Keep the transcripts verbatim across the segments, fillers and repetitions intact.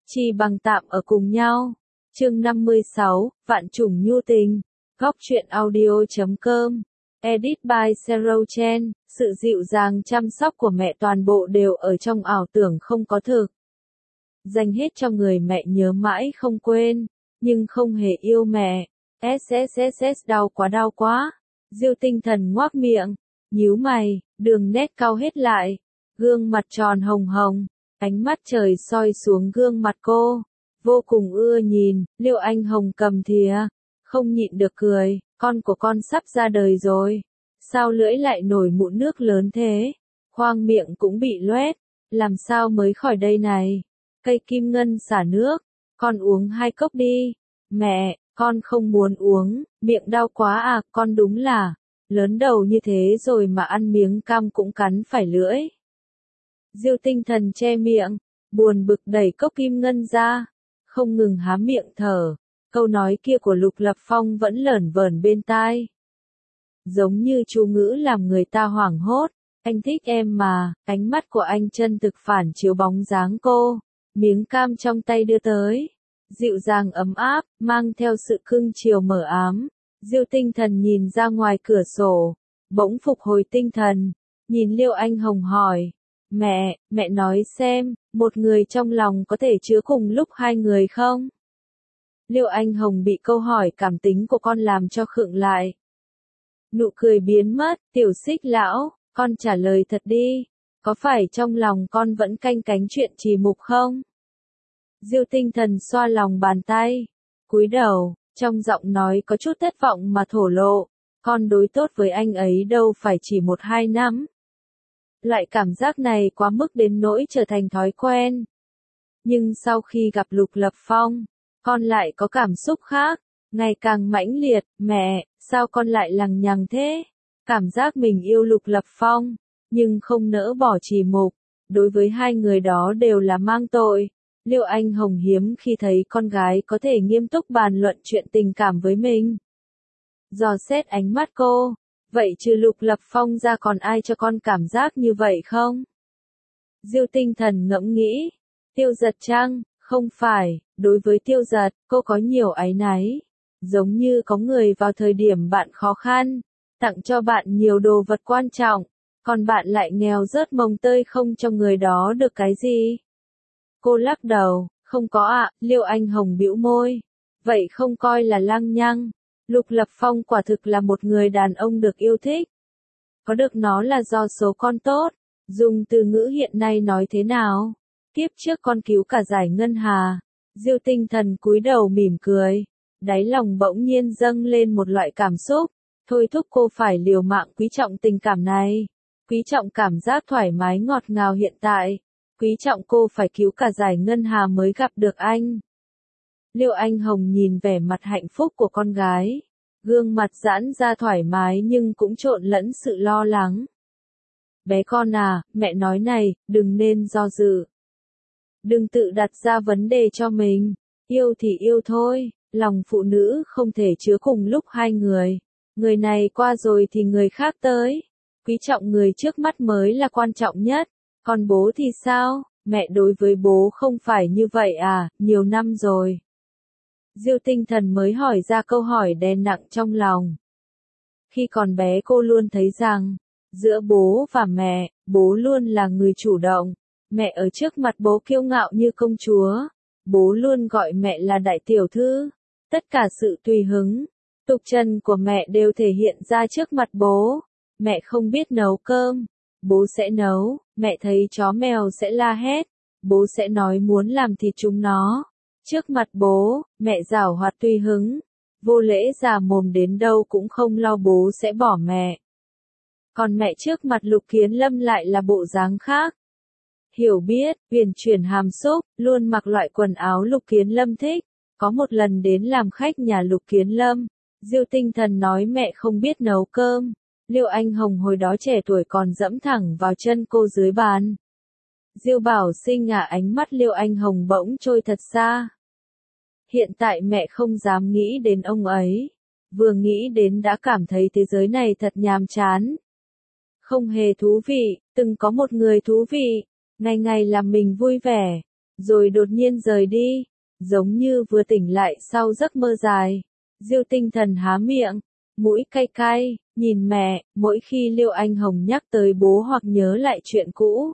Chi bằng tạm ở cùng nhau. Chương năm mươi sáu, Vạn chủng nhu tình. Góc truyện audio chấm com. Edit by Zero Chen. Sự dịu dàng chăm sóc của mẹ toàn bộ đều ở trong ảo tưởng không có thực. Dành hết cho người mẹ nhớ mãi không quên, nhưng không hề yêu mẹ. SSSS đau quá đau quá. Diêu Tinh Thần ngoác miệng, nhíu mày, đường nét cau hết lại, gương mặt tròn hồng hồng, ánh mắt trời soi xuống gương mặt cô, vô cùng ưa nhìn. Liêu Anh Hồng cầm thìa, không nhịn được cười, con của con sắp ra đời rồi, sao lưỡi lại nổi mụn nước lớn thế, khoang miệng cũng bị loét, làm sao mới khỏi đây này. Cây kim ngân xả nước, con uống hai cốc đi. Mẹ, con không muốn uống, miệng đau quá à, con đúng là lớn đầu như thế rồi mà ăn miếng cam cũng cắn phải lưỡi. Diêu Tinh Thần che miệng, buồn bực đẩy cốc kim ngân ra, không ngừng há miệng thở, câu nói kia của Lục Lập Phong vẫn lởn vởn bên tai. Giống như chú ngữ làm người ta hoảng hốt, anh thích em mà, ánh mắt của anh chân thực phản chiếu bóng dáng cô, miếng cam trong tay đưa tới. Dịu dàng ấm áp, mang theo sự cưng chiều mờ ám. Diêu Tinh Thần nhìn ra ngoài cửa sổ, bỗng phục hồi tinh thần, nhìn Liêu Anh Hồng hỏi, mẹ, mẹ nói xem, một người trong lòng có thể chứa cùng lúc hai người không? Liêu Anh Hồng bị câu hỏi cảm tính của con làm cho khựng lại. Nụ cười biến mất, tiểu Xích lão, con trả lời thật đi, có phải trong lòng con vẫn canh cánh chuyện trì mục không? Diêu Tinh Thần xoa lòng bàn tay, cúi đầu, trong giọng nói có chút thất vọng mà thổ lộ, con đối tốt với anh ấy đâu phải chỉ một hai năm. Loại cảm giác này quá mức đến nỗi trở thành thói quen. Nhưng sau khi gặp Lục Lập Phong, con lại có cảm xúc khác, ngày càng mãnh liệt. Mẹ, sao con lại lằng nhằng thế? Cảm giác mình yêu Lục Lập Phong, nhưng không nỡ bỏ trì mục, đối với hai người đó đều là mang tội. Liêu Anh Hồng hiếm khi thấy con gái có thể nghiêm túc bàn luận chuyện tình cảm với mình. Dò xét ánh mắt cô, vậy trừ Lục Lập Phong ra còn ai cho con cảm giác như vậy không? Diêu Tinh Thần ngẫm nghĩ, Tiêu Giật chăng? Không phải, đối với Tiêu Giật, cô có nhiều áy náy. Giống như có người vào thời điểm bạn khó khăn, tặng cho bạn nhiều đồ vật quan trọng, còn bạn lại nghèo rớt mồng tơi không cho người đó được cái gì. Cô lắc đầu, không có ạ. Liêu Anh Hồng bĩu môi, vậy không coi là lăng nhăng. Lục Lập Phong quả thực là một người đàn ông được yêu thích. Có được nó là do số con tốt, dùng từ ngữ hiện nay nói thế nào? Kiếp trước con cứu cả giải ngân hà. Diêu Tinh Thần cúi đầu mỉm cười, đáy lòng bỗng nhiên dâng lên một loại cảm xúc, thôi thúc cô phải liều mạng quý trọng tình cảm này, quý trọng cảm giác thoải mái ngọt ngào hiện tại. Quý trọng cô phải cứu cả giải ngân hà mới gặp được anh. Liêu Anh Hồng nhìn vẻ mặt hạnh phúc của con gái, gương mặt giãn ra thoải mái nhưng cũng trộn lẫn sự lo lắng. Bé con à, mẹ nói này, đừng nên do dự. Đừng tự đặt ra vấn đề cho mình, yêu thì yêu thôi, lòng phụ nữ không thể chứa cùng lúc hai người. Người này qua rồi thì người khác tới, quý trọng người trước mắt mới là quan trọng nhất. Còn bố thì sao? Mẹ đối với bố không phải như vậy à, nhiều năm rồi. Diêu Tinh Thần mới hỏi ra câu hỏi đè nặng trong lòng. Khi còn bé cô luôn thấy rằng, giữa bố và mẹ, bố luôn là người chủ động. Mẹ ở trước mặt bố kiêu ngạo như công chúa. Bố luôn gọi mẹ là đại tiểu thư. Tất cả sự tùy hứng, tục trần của mẹ đều thể hiện ra trước mặt bố. Mẹ không biết nấu cơm, bố sẽ nấu. Mẹ thấy chó mèo sẽ la hét, bố sẽ nói muốn làm thịt chúng nó. Trước mặt bố, mẹ giảo hoạt tùy hứng, vô lễ già mồm đến đâu cũng không lo bố sẽ bỏ mẹ. Còn mẹ trước mặt Lục Kiến Lâm lại là bộ dáng khác. Hiểu biết, huyền chuyển hàm xúc, luôn mặc loại quần áo Lục Kiến Lâm thích. Có một lần đến làm khách nhà Lục Kiến Lâm, Diêu Tinh Thần nói mẹ không biết nấu cơm. Liêu Anh Hồng hồi đó trẻ tuổi còn dẫm thẳng vào chân cô dưới bàn. Diêu Bảo Sinh à, ánh mắt Liêu Anh Hồng bỗng trôi thật xa. Hiện tại mẹ không dám nghĩ đến ông ấy. Vừa nghĩ đến đã cảm thấy thế giới này thật nhàm chán. Không hề thú vị, từng có một người thú vị, ngày ngày làm mình vui vẻ. rồi đột nhiên rời đi, giống như vừa tỉnh lại sau giấc mơ dài. Diêu Tinh Thần há miệng, mũi cay cay, nhìn mẹ, mỗi khi Liêu Anh Hồng nhắc tới bố hoặc nhớ lại chuyện cũ,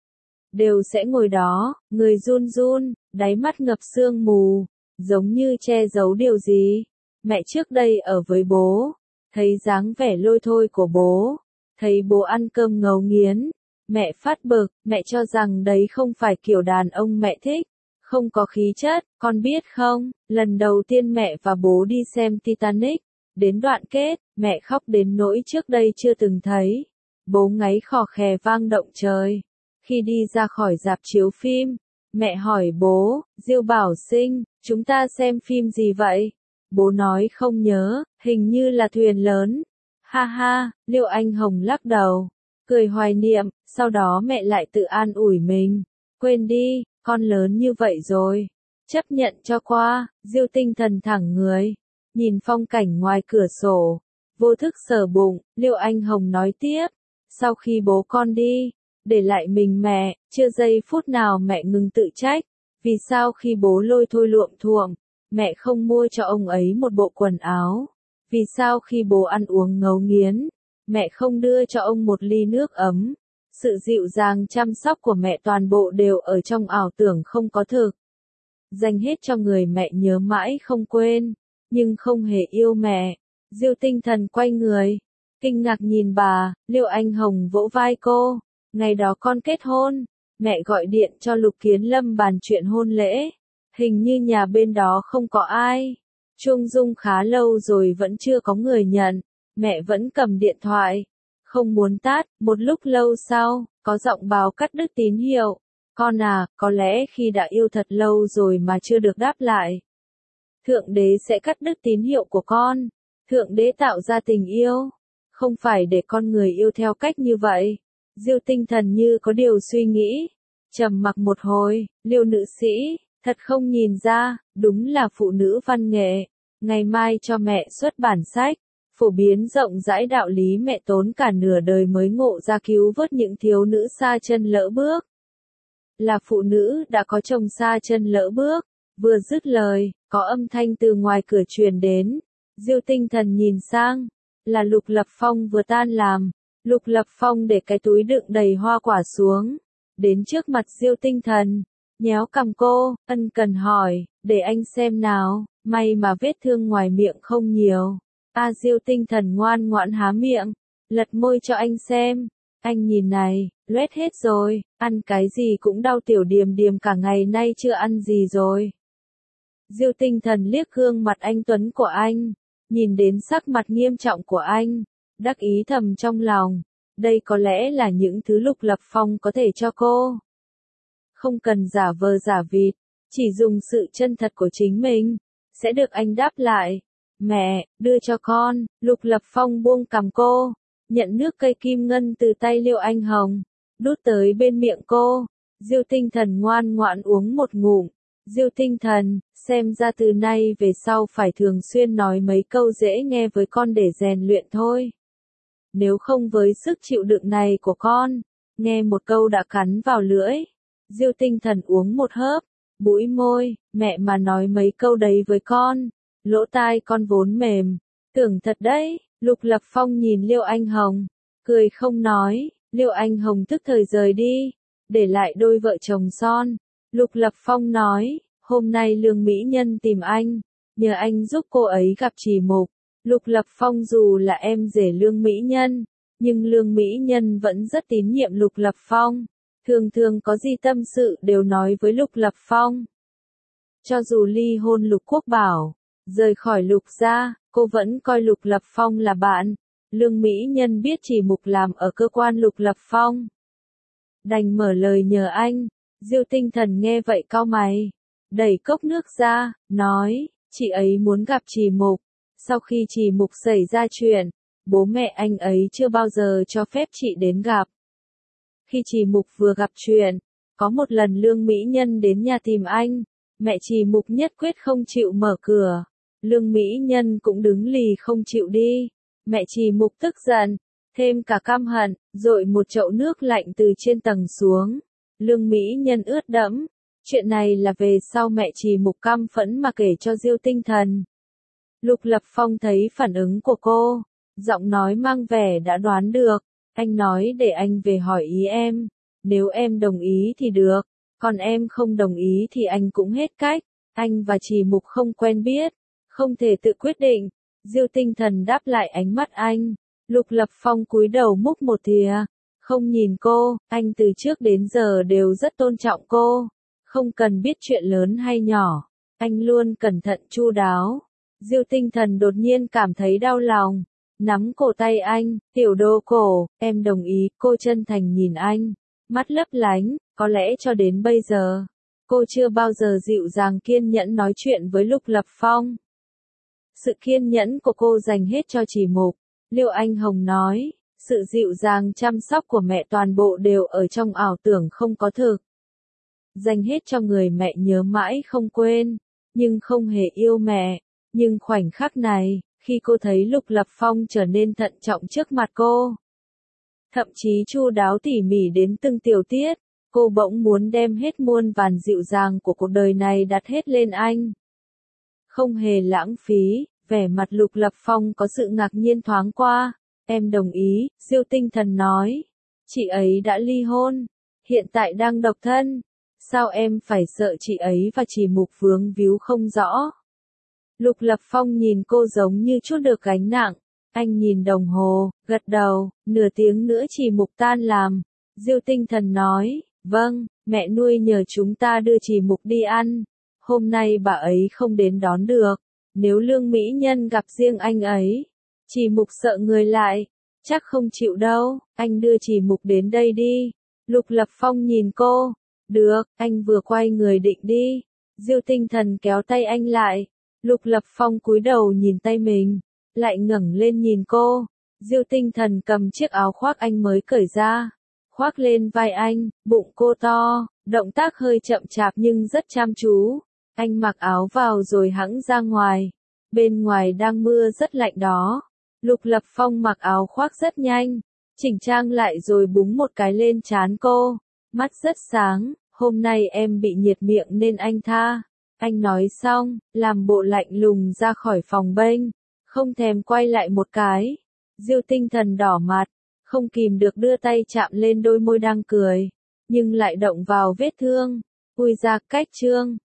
đều sẽ ngồi đó, người run run, đáy mắt ngập sương mù, giống như che giấu điều gì. Mẹ trước đây ở với bố, thấy dáng vẻ lôi thôi của bố, thấy bố ăn cơm ngấu nghiến, mẹ phát bực, mẹ cho rằng đấy không phải kiểu đàn ông mẹ thích, không có khí chất, con biết không, lần đầu tiên mẹ và bố đi xem Titanic, đến đoạn kết, mẹ khóc đến nỗi trước đây chưa từng thấy. Bố ngáy khò khè vang động trời. Khi đi ra khỏi rạp chiếu phim, mẹ hỏi bố, Diêu Bảo Sinh, chúng ta xem phim gì vậy? Bố nói không nhớ, hình như là Thuyền Lớn. Ha ha, Liêu Anh Hồng lắc đầu, cười hoài niệm, sau đó mẹ lại tự an ủi mình. Quên đi, con lớn như vậy rồi. Chấp nhận cho qua, Diêu Tinh Thần thẳng người, nhìn phong cảnh ngoài cửa sổ, vô thức sờ bụng, Liêu Anh Hồng nói tiếp, sau khi bố con đi, để lại mình mẹ, chưa giây phút nào mẹ ngừng tự trách, vì sao khi bố lôi thôi luộm thuộm, mẹ không mua cho ông ấy một bộ quần áo, vì sao khi bố ăn uống ngấu nghiến, mẹ không đưa cho ông một ly nước ấm. Sự dịu dàng chăm sóc của mẹ toàn bộ đều ở trong ảo tưởng không có thực. Dành hết cho người mẹ nhớ mãi không quên, nhưng không hề yêu mẹ. Diêu Tinh Thần quay người, kinh ngạc nhìn bà, Liêu Anh Hồng vỗ vai cô. Ngày đó con kết hôn, mẹ gọi điện cho Lục Kiến Lâm bàn chuyện hôn lễ. Hình như nhà bên đó không có ai. Chuông rung khá lâu rồi vẫn chưa có người nhận. Mẹ vẫn cầm điện thoại, không muốn tắt. Một lúc lâu sau, có giọng báo cắt đứt tín hiệu. Con à, có lẽ khi đã yêu thật lâu rồi mà chưa được đáp lại, Thượng Đế sẽ cắt đứt tín hiệu của con. Thượng Đế tạo ra tình yêu, không phải để con người yêu theo cách như vậy. Diêu Tinh Thần như có điều suy nghĩ, trầm mặc một hồi, Liêu nữ sĩ, thật không nhìn ra, đúng là phụ nữ văn nghệ. Ngày mai cho mẹ xuất bản sách, phổ biến rộng rãi đạo lý mẹ tốn cả nửa đời mới ngộ ra cứu vớt những thiếu nữ sa chân lỡ bước. Là phụ nữ đã có chồng sa chân lỡ bước, vừa dứt lời, có âm thanh từ ngoài cửa truyền đến. Diêu Tinh Thần nhìn sang, là Lục Lập Phong vừa tan làm. Lục Lập Phong để cái túi đựng đầy hoa quả xuống, đến trước mặt Diêu Tinh Thần, nhéo cằm cô, ân cần hỏi, để anh xem nào, may mà vết thương ngoài miệng không nhiều. A Diêu Tinh Thần ngoan ngoãn há miệng, lật môi cho anh xem, anh nhìn này, loét hết rồi, ăn cái gì cũng đau tiểu điềm điềm cả ngày nay chưa ăn gì rồi. Diêu Tinh Thần liếc gương mặt anh tuấn của anh, nhìn đến sắc mặt nghiêm trọng của anh, đắc ý thầm trong lòng, đây có lẽ là những thứ Lục Lập Phong có thể cho cô. Không cần giả vờ giả vịt, chỉ dùng sự chân thật của chính mình, sẽ được anh đáp lại. Mẹ, đưa cho con. Lục Lập Phong buông cằm cô, nhận nước cây kim ngân từ tay Liêu Anh Hồng, đút tới bên miệng cô. Diêu Tinh Thần ngoan ngoãn uống một ngụm. Diêu Tinh Thần, xem ra từ nay về sau phải thường xuyên nói mấy câu dễ nghe với con để rèn luyện thôi. Nếu không với sức chịu đựng này của con, nghe một câu đã cắn vào lưỡi. Diêu Tinh Thần uống một hớp, bũi môi, mẹ mà nói mấy câu đấy với con, lỗ tai con vốn mềm, tưởng thật đấy. Lục Lập Phong nhìn Liêu Anh Hồng, cười không nói. Liêu Anh Hồng tức thời rời đi, để lại đôi vợ chồng son. Lục Lập Phong nói, hôm nay Lương Mỹ Nhân tìm anh, nhờ anh giúp cô ấy gặp Trì Mục. Lục Lập Phong dù là em rể Lương Mỹ Nhân, nhưng Lương Mỹ Nhân vẫn rất tín nhiệm Lục Lập Phong, thường thường có gì tâm sự đều nói với Lục Lập Phong. Cho dù ly hôn Lục Quốc Bảo, rời khỏi Lục gia, cô vẫn coi Lục Lập Phong là bạn. Lương Mỹ Nhân biết Trì Mục làm ở cơ quan Lục Lập Phong, đành mở lời nhờ anh. Diêu Tinh Thần nghe vậy cau mày, đẩy cốc nước ra, nói, chị ấy muốn gặp Trì Mục. Sau khi Trì Mục xảy ra chuyện, bố mẹ anh ấy chưa bao giờ cho phép chị đến gặp. Khi Trì Mục vừa gặp chuyện, có một lần Lương Mỹ Nhân đến nhà tìm anh, mẹ Trì Mục nhất quyết không chịu mở cửa. Lương Mỹ Nhân cũng đứng lì không chịu đi. Mẹ Trì Mục tức giận, thêm cả căm hận, dội một chậu nước lạnh từ trên tầng xuống. Lương Mỹ Nhân ướt đẫm, Chuyện này là về sau mẹ Trì Mục căm phẫn mà kể cho Diêu Tinh Thần. Lục Lập Phong thấy phản ứng của cô, giọng nói mang vẻ đã đoán được, anh nói để anh về hỏi ý em, nếu em đồng ý thì được, còn em không đồng ý thì anh cũng hết cách, anh và Trì Mục không quen biết, không thể tự quyết định. Diêu Tinh Thần đáp lại ánh mắt anh, Lục Lập Phong cúi đầu múc một thìa, không nhìn cô, anh từ trước đến giờ đều rất tôn trọng cô, không cần biết chuyện lớn hay nhỏ, anh luôn cẩn thận chu đáo. Diêu Tinh Thần đột nhiên cảm thấy đau lòng, nắm cổ tay anh, tiểu đô cổ, em đồng ý, cô chân thành nhìn anh, mắt lấp lánh, có lẽ cho đến bây giờ, cô chưa bao giờ dịu dàng kiên nhẫn nói chuyện với Lục Lập Phong. Sự kiên nhẫn của cô dành hết cho Trì Mục, Liêu Anh Hồng nói, sự dịu dàng chăm sóc của mẹ toàn bộ đều ở trong ảo tưởng không có thực. Dành hết cho người mẹ nhớ mãi không quên, nhưng không hề yêu mẹ. Nhưng khoảnh khắc này, khi cô thấy Lục Lập Phong trở nên thận trọng trước mặt cô, thậm chí chu đáo tỉ mỉ đến từng tiểu tiết, cô bỗng muốn đem hết muôn vàn dịu dàng của cuộc đời này đặt hết lên anh. Không hề lãng phí, vẻ mặt Lục Lập Phong có sự ngạc nhiên thoáng qua, em đồng ý, Diêu Tinh Thần nói, chị ấy đã ly hôn, hiện tại đang độc thân, sao em phải sợ chị ấy và Trì Mục vướng víu không rõ. Lục Lập Phong nhìn cô giống như chút được gánh nặng, anh nhìn đồng hồ, gật đầu, nửa tiếng nữa Trì Mục tan làm. Diêu Tinh Thần nói, vâng, mẹ nuôi nhờ chúng ta đưa Trì Mục đi ăn, hôm nay bà ấy không đến đón được, nếu Lương Mỹ Nhân gặp riêng anh ấy, Trì Mục sợ người lại, chắc không chịu đâu, anh đưa Trì Mục đến đây đi. Lục Lập Phong nhìn cô, được, anh vừa quay người định đi, Diêu Tinh Thần kéo tay anh lại. Lục Lập Phong cúi đầu nhìn tay mình, lại ngẩng lên nhìn cô. Diêu Tinh Thần cầm chiếc áo khoác anh mới cởi ra, khoác lên vai anh, bụng cô to, động tác hơi chậm chạp nhưng rất chăm chú. Anh mặc áo vào rồi hẵng ra ngoài. Bên ngoài đang mưa rất lạnh đó. Lục Lập Phong mặc áo khoác rất nhanh, chỉnh trang lại rồi búng một cái lên trán cô. Mắt rất sáng, hôm nay em bị nhiệt miệng nên anh tha. Anh nói xong, làm bộ lạnh lùng ra khỏi phòng bênh, không thèm quay lại một cái. Diêu Tinh Thần đỏ mặt, không kìm được đưa tay chạm lên đôi môi đang cười, nhưng lại động vào vết thương. Ui da, cách trương.